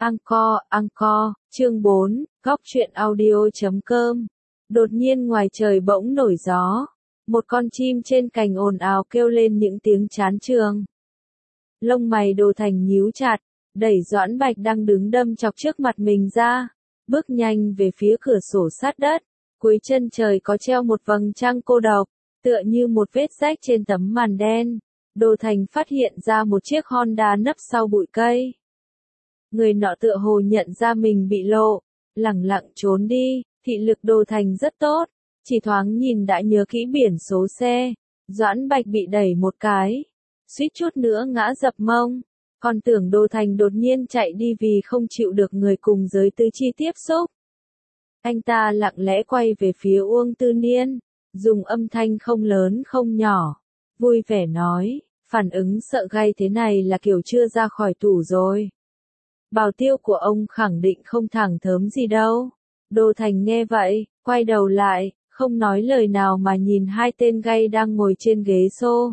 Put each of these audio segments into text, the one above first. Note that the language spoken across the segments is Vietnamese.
Anchor, chương 4, góc truyện audio.com. Đột nhiên ngoài trời bỗng nổi gió. Một con chim trên cành ồn ào kêu lên những tiếng chán chường. Lông mày Đồ Thành nhíu chặt, đẩy Doãn Bạch đang đứng đâm chọc trước mặt mình ra, bước nhanh về phía cửa sổ sát đất. Cuối chân trời có treo một vầng trăng cô độc, tựa như một vết rách trên tấm màn đen. Đồ Thành phát hiện ra một chiếc Honda nấp sau bụi cây. Người nọ tựa hồ nhận ra mình bị lộ, lẳng lặng trốn đi. Thị lực Đồ Thành rất tốt, chỉ thoáng nhìn đã nhớ kỹ biển số xe. Doãn Bạch bị đẩy một cái, suýt chút nữa ngã dập mông. Còn tưởng Đồ Thành đột nhiên chạy đi vì không chịu được người cùng giới tứ chi tiếp xúc. Anh ta lặng lẽ quay về phía Uông Tư Niên, dùng âm thanh không lớn không nhỏ, vui vẻ nói, phản ứng sợ gai thế này là kiểu chưa ra khỏi tủ rồi. Bảo tiêu của ông khẳng định không thẳng thớm gì đâu. Đồ Thành nghe vậy, quay đầu lại, không nói lời nào mà nhìn hai tên gay đang ngồi trên ghế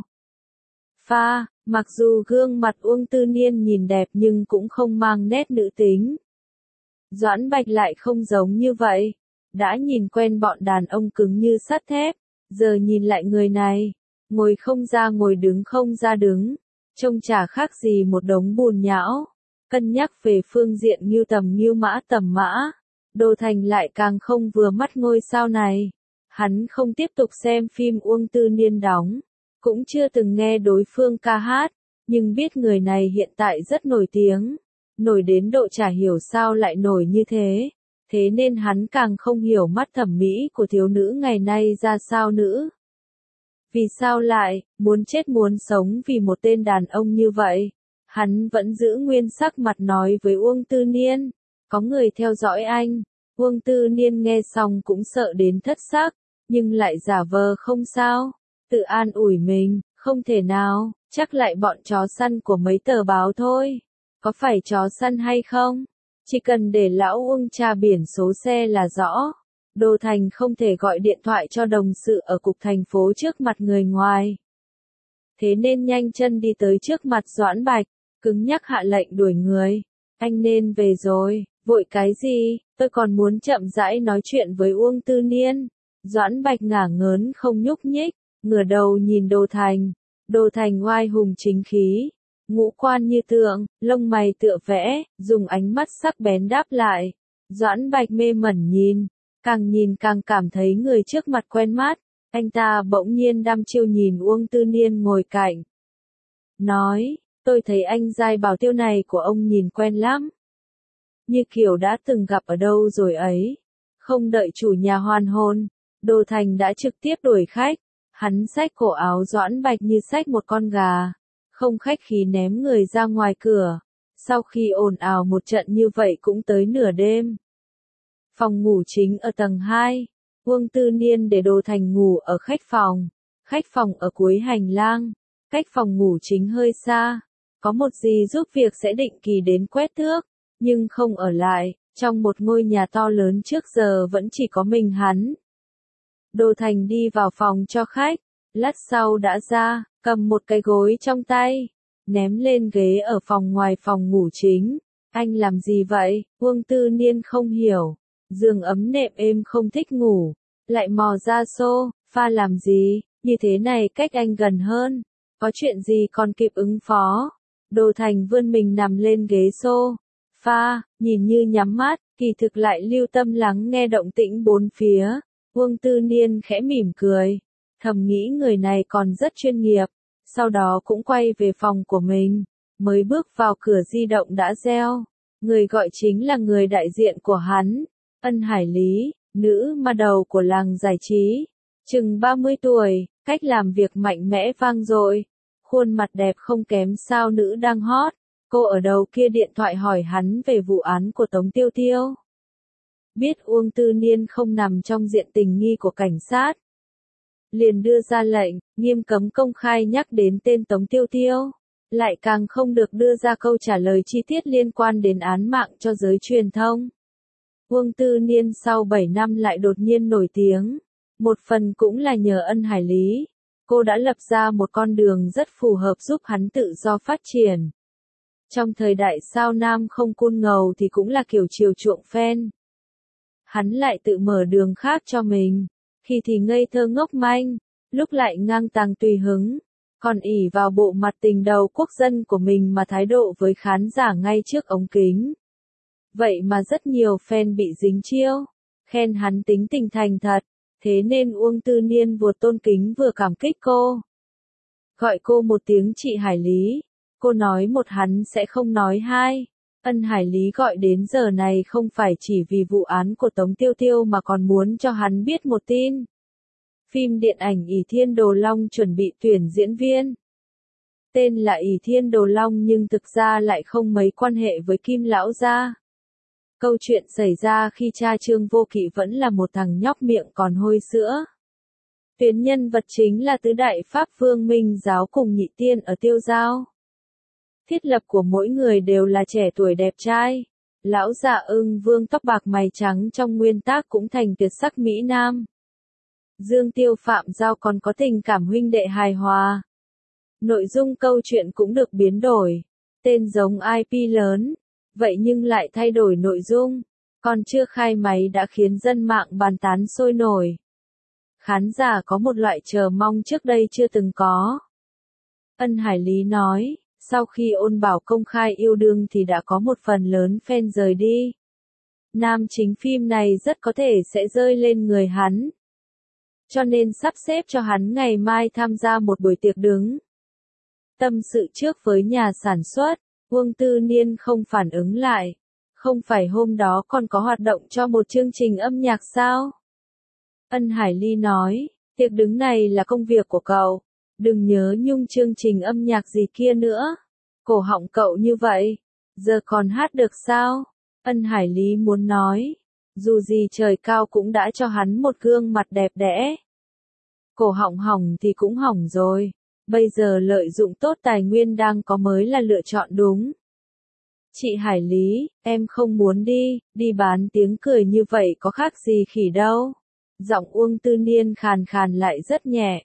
sofa. Mặc dù gương mặt Uông Tư Niên nhìn đẹp nhưng cũng không mang nét nữ tính. Doãn Bạch lại không giống như vậy. Đã nhìn quen bọn đàn ông cứng như sắt thép, giờ nhìn lại người này, ngồi không ra ngồi đứng không ra đứng, trông chả khác gì một đống bùn nhão. Cân nhắc về phương diện ngưu tầm ngưu mã tầm mã, Đồ Thành lại càng không vừa mắt ngôi sao này. Hắn không tiếp tục xem phim Uông Tư Niên đóng, cũng chưa từng nghe đối phương ca hát, nhưng biết người này hiện tại rất nổi tiếng, nổi đến độ chả hiểu sao lại nổi như thế. Thế nên hắn càng không hiểu mắt thẩm mỹ của thiếu nữ ngày nay ra sao nữa. Vì sao lại muốn chết muốn sống vì một tên đàn ông như vậy? Hắn vẫn giữ nguyên sắc mặt nói với Uông Tư Niên, có người theo dõi anh. Uông Tư Niên nghe xong cũng sợ đến thất sắc, nhưng lại giả vờ không sao, tự an ủi mình, không thể nào, chắc lại bọn chó săn của mấy tờ báo thôi. Có phải chó săn hay không? Chỉ cần để lão Uông tra biển số xe là rõ. Đồ Thành không thể gọi điện thoại cho đồng sự ở cục thành phố trước mặt người ngoài. Thế nên nhanh chân đi tới trước mặt Doãn Bạch, cứng nhắc hạ lệnh đuổi người. Anh nên về rồi, vội cái gì, tôi còn muốn chậm rãi nói chuyện với Uông Tư Niên. Doãn Bạch ngả ngớn không nhúc nhích, ngửa đầu nhìn Đồ Thành. Đồ Thành oai hùng chính khí, ngũ quan như tượng, lông mày tựa vẽ, dùng ánh mắt sắc bén đáp lại. Doãn Bạch mê mẩn nhìn càng cảm thấy người trước mặt quen mắt. Anh ta bỗng nhiên đăm chiêu nhìn Uông Tư Niên ngồi cạnh. Nói, tôi thấy anh giai bảo tiêu này của ông nhìn quen lắm. Như kiểu đã từng gặp ở đâu rồi ấy. Không đợi chủ nhà hoàn hôn, Đồ Thành đã trực tiếp đuổi khách. Hắn xách cổ áo Doãn Bạch như xách một con gà, không khách khí ném người ra ngoài cửa. Sau khi ồn ào một trận như vậy cũng tới nửa đêm. Phòng ngủ chính ở tầng 2, Uông Tư Niên để Đồ Thành ngủ ở khách phòng ở cuối hành lang, cách phòng ngủ chính hơi xa. Có một dì giúp việc sẽ định kỳ đến quét thước, nhưng không ở lại, trong một ngôi nhà to lớn trước giờ vẫn chỉ có mình hắn. Đồ Thành đi vào phòng cho khách, lát sau đã ra, cầm một cái gối trong tay, ném lên ghế ở phòng ngoài phòng ngủ chính. Anh làm gì vậy? Uông Tư Niên không hiểu. Giường ấm nệm êm không thích ngủ, lại mò ra sofa làm gì? Như thế này cách anh gần hơn. Có chuyện gì còn kịp ứng phó? Đồ Thành vươn mình nằm lên ghế sofa, nhìn như nhắm mắt, kỳ thực lại lưu tâm lắng nghe động tĩnh bốn phía. Uông Tư Niên khẽ mỉm cười, thầm nghĩ người này còn rất chuyên nghiệp. Sau đó cũng quay về phòng của mình, mới bước vào cửa di động đã reo. Người gọi chính là người đại diện của hắn, Ân Hải Lý, nữ ma đầu của làng giải trí, chừng 30 tuổi, cách làm việc mạnh mẽ vang dội, khuôn mặt đẹp không kém sao nữ đang hot. Cô ở đầu kia điện thoại hỏi hắn về vụ án của Tống Tiêu Tiêu. Biết Uông Tư Niên không nằm trong diện tình nghi của cảnh sát, liền đưa ra lệnh, nghiêm cấm công khai nhắc đến tên Tống Tiêu Tiêu, lại càng không được đưa ra câu trả lời chi tiết liên quan đến án mạng cho giới truyền thông. Uông Tư Niên sau 7 năm lại đột nhiên nổi tiếng, một phần cũng là nhờ Ân Hải Lý. Cô đã lập ra một con đường rất phù hợp giúp hắn tự do phát triển. Trong thời đại sao nam không cun ngầu thì cũng là kiểu chiều chuộng fan. Hắn lại tự mở đường khác cho mình, khi thì ngây thơ ngốc manh, lúc lại ngang tàng tùy hứng, còn ỷ vào bộ mặt tình đầu quốc dân của mình mà thái độ với khán giả ngay trước ống kính. Vậy mà rất nhiều fan bị dính chiêu, khen hắn tính tình thành thật, thế nên Uông Tư Niên vừa tôn kính vừa cảm kích cô. Gọi cô một tiếng chị Hải Lý, cô nói một hắn sẽ không nói hai. Ân Hải Lý gọi đến giờ này không phải chỉ vì vụ án của Tống Tiêu Tiêu mà còn muốn cho hắn biết một tin. Phim điện ảnh ỷ Thiên Đồ Long chuẩn bị tuyển diễn viên. Tên là ỷ Thiên Đồ Long nhưng thực ra lại không mấy quan hệ với Kim Lão gia. Câu chuyện xảy ra khi cha Trương Vô Kỵ vẫn là một thằng nhóc miệng còn hôi sữa. Tuyến nhân vật chính là tứ đại Pháp Vương Minh Giáo cùng Nhị Tiên ở Tiêu Giao. Thiết lập của mỗi người đều là trẻ tuổi đẹp trai. Lão già Ưng Vương tóc bạc mày trắng trong nguyên tác cũng thành tuyệt sắc Mỹ Nam. Dương Tiêu Phạm Giao còn có tình cảm huynh đệ hài hòa. Nội dung câu chuyện cũng được biến đổi. Tên giống IP lớn, vậy nhưng lại thay đổi nội dung. Còn chưa khai máy đã khiến dân mạng bàn tán sôi nổi. Khán giả có một loại chờ mong trước đây chưa từng có. Ân Hải Lý nói, sau khi Ôn Bảo công khai yêu đương thì đã có một phần lớn fan rời đi. Nam chính phim này rất có thể sẽ rơi lên người hắn. Cho nên sắp xếp cho hắn ngày mai tham gia một buổi tiệc đứng. Tâm sự trước với nhà sản xuất, Uông Tư Niên không phản ứng lại. Không phải hôm đó còn có hoạt động cho một chương trình âm nhạc sao? Ân Hải Ly nói, tiệc đứng này là công việc của cậu. Đừng nhớ nhung chương trình âm nhạc gì kia nữa. Cổ họng cậu như vậy, giờ còn hát được sao? Ân Hải Lý muốn nói, dù gì trời cao cũng đã cho hắn một gương mặt đẹp đẽ. Cổ họng hỏng thì cũng hỏng rồi, bây giờ lợi dụng tốt tài nguyên đang có mới là lựa chọn đúng. Chị Hải Lý, em không muốn đi bán tiếng cười như vậy có khác gì khỉ đâu. Giọng Uông Tư Niên khàn khàn lại rất nhẹ.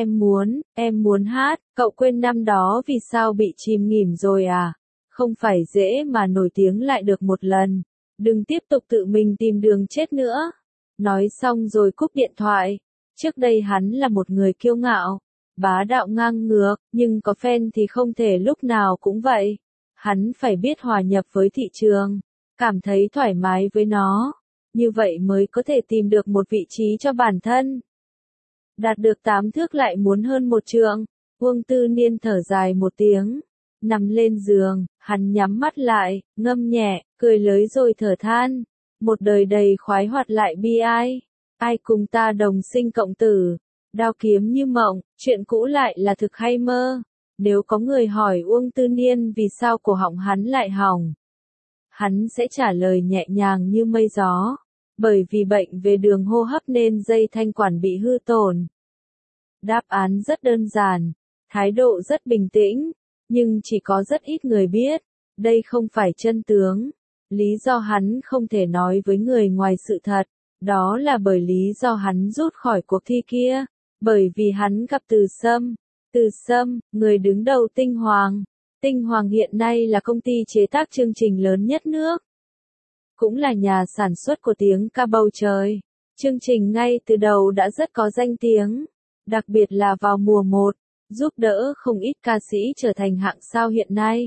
Em muốn hát, cậu quên năm đó vì sao bị chìm nghỉm rồi à? Không phải dễ mà nổi tiếng lại được một lần. Đừng tiếp tục tự mình tìm đường chết nữa. Nói xong rồi cúp điện thoại. Trước đây hắn là một người kiêu ngạo, bá đạo ngang ngược, nhưng có fan thì không thể lúc nào cũng vậy. Hắn phải biết hòa nhập với thị trường, cảm thấy thoải mái với nó. Như vậy mới có thể tìm được một vị trí cho bản thân. Đạt được 8 thước lại muốn hơn 1 trượng. Uông Tư Niên thở dài một tiếng. Nằm lên giường, hắn nhắm mắt lại, ngâm nhẹ, cười lới rồi thở than. Một đời đầy khoái hoạt lại bi ai. Ai cùng ta đồng sinh cộng tử. Đao kiếm như mộng, chuyện cũ lại là thực hay mơ. Nếu có người hỏi Uông Tư Niên vì sao cổ họng hắn lại hỏng, hắn sẽ trả lời nhẹ nhàng như mây gió. Bởi vì bệnh về đường hô hấp nên dây thanh quản bị hư tổn. Đáp án rất đơn giản, thái độ rất bình tĩnh, nhưng chỉ có rất ít người biết. Đây không phải chân tướng. Lý do hắn không thể nói với người ngoài sự thật, đó là bởi lý do hắn rút khỏi cuộc thi kia. Bởi vì hắn gặp Từ Sâm. Từ Sâm, người đứng đầu Tinh Hoàng. Tinh Hoàng hiện nay là công ty chế tác chương trình lớn nhất nước. Cũng là nhà sản xuất của tiếng ca bầu trời. Chương trình ngay từ đầu đã rất có danh tiếng. Đặc biệt là vào mùa 1, giúp đỡ không ít ca sĩ trở thành hạng sao hiện nay.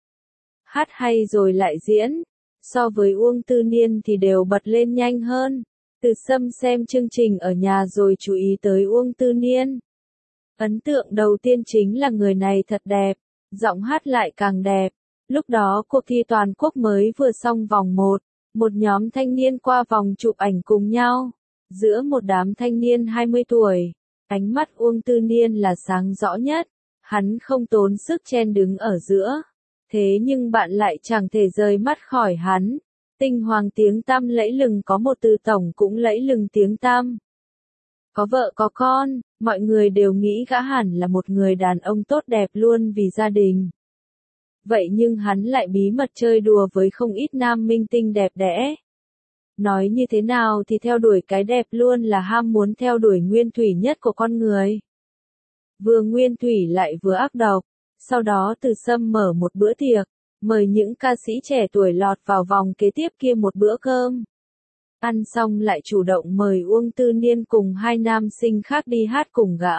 Hát hay rồi lại diễn. So với Uông Tư Niên thì đều bật lên nhanh hơn. Từ Sâm xem chương trình ở nhà rồi chú ý tới Uông Tư Niên. Ấn tượng đầu tiên chính là người này thật đẹp, giọng hát lại càng đẹp. Lúc đó cuộc thi toàn quốc mới vừa xong vòng 1, một nhóm thanh niên qua vòng chụp ảnh cùng nhau. Giữa một đám thanh niên 20 tuổi, ánh mắt Uông Tư Niên là sáng rõ nhất, hắn không tốn sức chen đứng ở giữa. Thế nhưng bạn lại chẳng thể rời mắt khỏi hắn. Tinh Hoàng tiếng tăm lẫy lừng có một Từ Tổng cũng lẫy lừng tiếng tăm. Có vợ có con, mọi người đều nghĩ gã hẳn là một người đàn ông tốt đẹp luôn vì gia đình. Vậy nhưng hắn lại bí mật chơi đùa với không ít nam minh tinh đẹp đẽ. Nói như thế nào thì theo đuổi cái đẹp luôn là ham muốn theo đuổi nguyên thủy nhất của con người. Vừa nguyên thủy lại vừa ác độc. Sau đó Từ Sâm mở một bữa tiệc, mời những ca sĩ trẻ tuổi lọt vào vòng kế tiếp kia một bữa cơm. Ăn xong lại chủ động mời Uông Tư Niên cùng hai nam sinh khác đi hát cùng gã.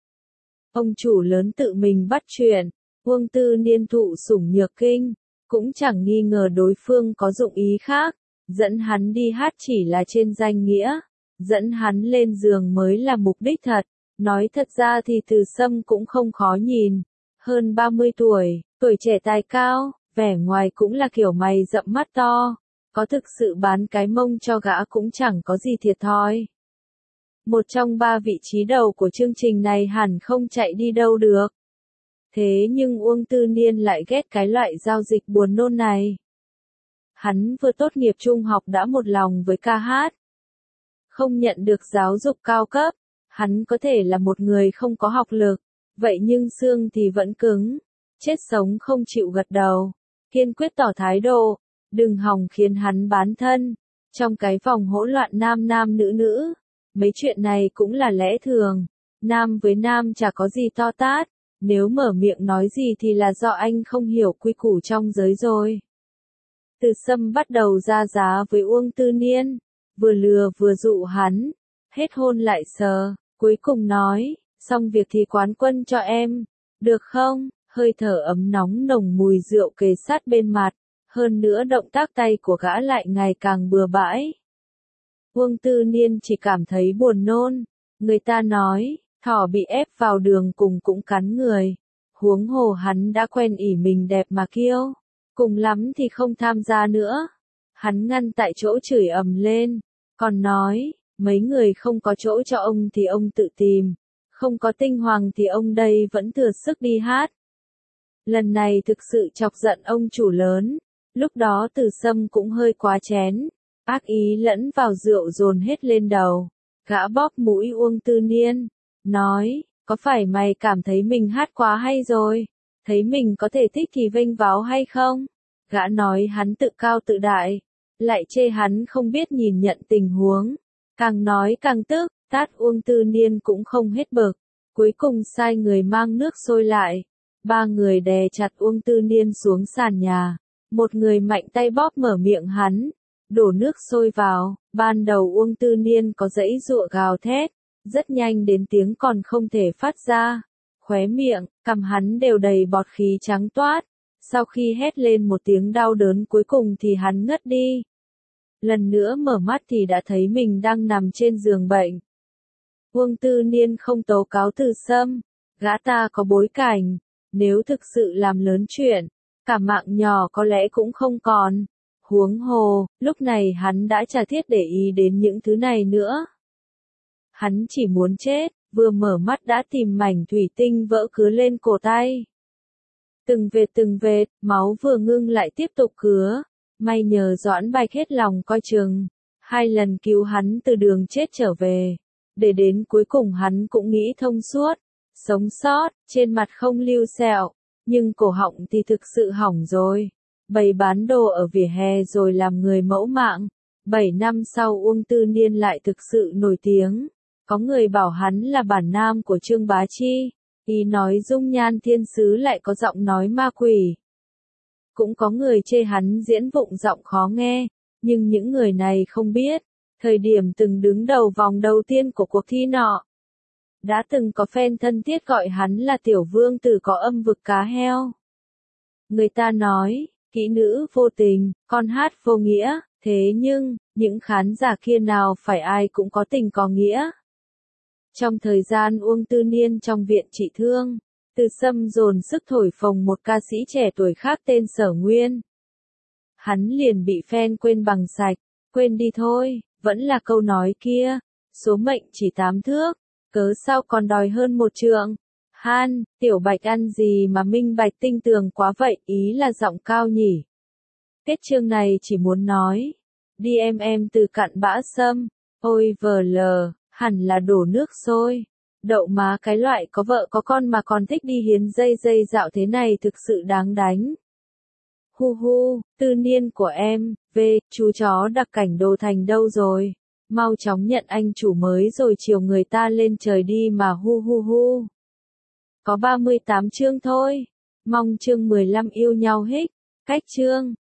Ông chủ lớn tự mình bắt chuyện, Uông Tư Niên thụ sủng nhược kinh, cũng chẳng nghi ngờ đối phương có dụng ý khác, dẫn hắn đi hát chỉ là trên danh nghĩa, dẫn hắn lên giường mới là mục đích thật. Nói thật ra thì Từ Sâm cũng không khó nhìn, hơn 30 tuổi, tuổi trẻ tài cao, vẻ ngoài cũng là kiểu mày rậm mắt to, có thực sự bán cái mông cho gã cũng chẳng có gì thiệt thòi. Một trong 3 vị trí đầu của chương trình này hẳn không chạy đi đâu được. Thế nhưng Uông Tư Niên lại ghét cái loại giao dịch buồn nôn này. Hắn vừa tốt nghiệp trung học đã một lòng với ca hát. Không nhận được giáo dục cao cấp, hắn có thể là một người không có học lực, vậy nhưng xương thì vẫn cứng, chết sống không chịu gật đầu, kiên quyết tỏ thái độ, đừng hòng khiến hắn bán thân. Trong cái vòng hỗn loạn nam nam nữ nữ, mấy chuyện này cũng là lẽ thường, nam với nam chả có gì to tát, nếu mở miệng nói gì thì là do anh không hiểu quy củ trong giới rồi. Từ Sâm bắt đầu ra giá với Uông Tư Niên, vừa lừa vừa dụ hắn, hết hôn lại sờ, cuối cùng nói, xong việc thì quán quân cho em, được không? Hơi thở ấm nóng nồng mùi rượu kề sát bên mặt, hơn nữa động tác tay của gã lại ngày càng bừa bãi. Uông Tư Niên chỉ cảm thấy buồn nôn, người ta nói, thỏ bị ép vào đường cùng cũng cắn người, huống hồ hắn đã quen ỷ mình đẹp mà kiêu, cùng lắm thì không tham gia nữa. Hắn ngăn tại chỗ chửi ầm lên, còn nói, mấy người không có chỗ cho ông thì ông tự tìm, không có tinh hoàng thì ông đây vẫn thừa sức đi hát. Lần này thực sự chọc giận ông chủ lớn, lúc đó Từ Sâm cũng hơi quá chén, ác ý lẫn vào rượu dồn hết lên đầu, gã bóp mũi Uông Tư Niên, nói, có phải mày cảm thấy mình hát quá hay rồi, thấy mình có thể thích thì vênh váo hay không? Gã nói hắn tự cao tự đại, lại chê hắn không biết nhìn nhận tình huống, càng nói càng tức, tát Uông Tư Niên cũng không hết bực, cuối cùng sai người mang nước sôi lại. 3 người đè chặt Uông Tư Niên xuống sàn nhà, một người mạnh tay bóp mở miệng hắn, đổ nước sôi vào, ban đầu Uông Tư Niên có dãy giụa gào thét, rất nhanh đến tiếng còn không thể phát ra, khóe miệng, cằm hắn đều đầy bọt khí trắng toát, sau khi hét lên một tiếng đau đớn cuối cùng thì hắn ngất đi. Lần nữa mở mắt thì đã thấy mình đang nằm trên giường bệnh. Uông Tư Niên không tố cáo Từ Sâm, gã ta có bối cảnh. Nếu thực sự làm lớn chuyện, cả mạng nhỏ có lẽ cũng không còn. Huống hồ, lúc này hắn đã chả thiết để ý đến những thứ này nữa. Hắn chỉ muốn chết, vừa mở mắt đã tìm mảnh thủy tinh vỡ cứa lên cổ tay. Từng vệt, máu vừa ngưng lại tiếp tục cứa. May nhờ Doãn Bạch hết lòng coi chừng, 2 lần cứu hắn từ đường chết trở về. Để đến cuối cùng hắn cũng nghĩ thông suốt. Sống sót, trên mặt không lưu sẹo, nhưng cổ họng thì thực sự hỏng rồi. Bày bán đồ ở vỉa hè rồi làm người mẫu mạng. 7 năm sau Uông Tư Niên lại thực sự nổi tiếng. Có người bảo hắn là bản nam của Trương Bá Chi. Ý nói dung nhan thiên sứ lại có giọng nói ma quỷ. Cũng có người chê hắn diễn vụng giọng khó nghe. Nhưng những người này không biết, thời điểm từng đứng đầu vòng đầu tiên của cuộc thi nọ. Đã từng có fan thân thiết gọi hắn là tiểu vương tử có âm vực cá heo. Người ta nói, kỹ nữ vô tình, con hát vô nghĩa, thế nhưng, những khán giả kia nào phải ai cũng có tình có nghĩa. Trong thời gian Uông Tư Niên trong viện trị thương, Từ Sâm dồn sức thổi phồng một ca sĩ trẻ tuổi khác tên Sở Nguyên. Hắn liền bị fan quên bằng sạch, quên đi thôi, vẫn là câu nói kia, số mệnh chỉ 8 thước. Cớ sao còn đòi hơn 1 trượng? Han, Tiểu Bạch ăn gì mà minh bạch tinh tường quá vậy, ý là giọng cao nhỉ? Kết chương này chỉ muốn nói, đi em từ cặn bã sâm, ôi vờ lờ, hẳn là đổ nước sôi. Đậu má cái loại có vợ có con mà còn thích đi hiến dây dạo thế này thực sự đáng đánh. Hu hu, Tư Niên của em, chú chó đặc cảnh Đô Thành đâu rồi? Mau chóng nhận anh chủ mới rồi chiều người ta lên trời đi mà hu hu hu. Có 38 chương thôi. Mong chương 15 yêu nhau hích. Cách chương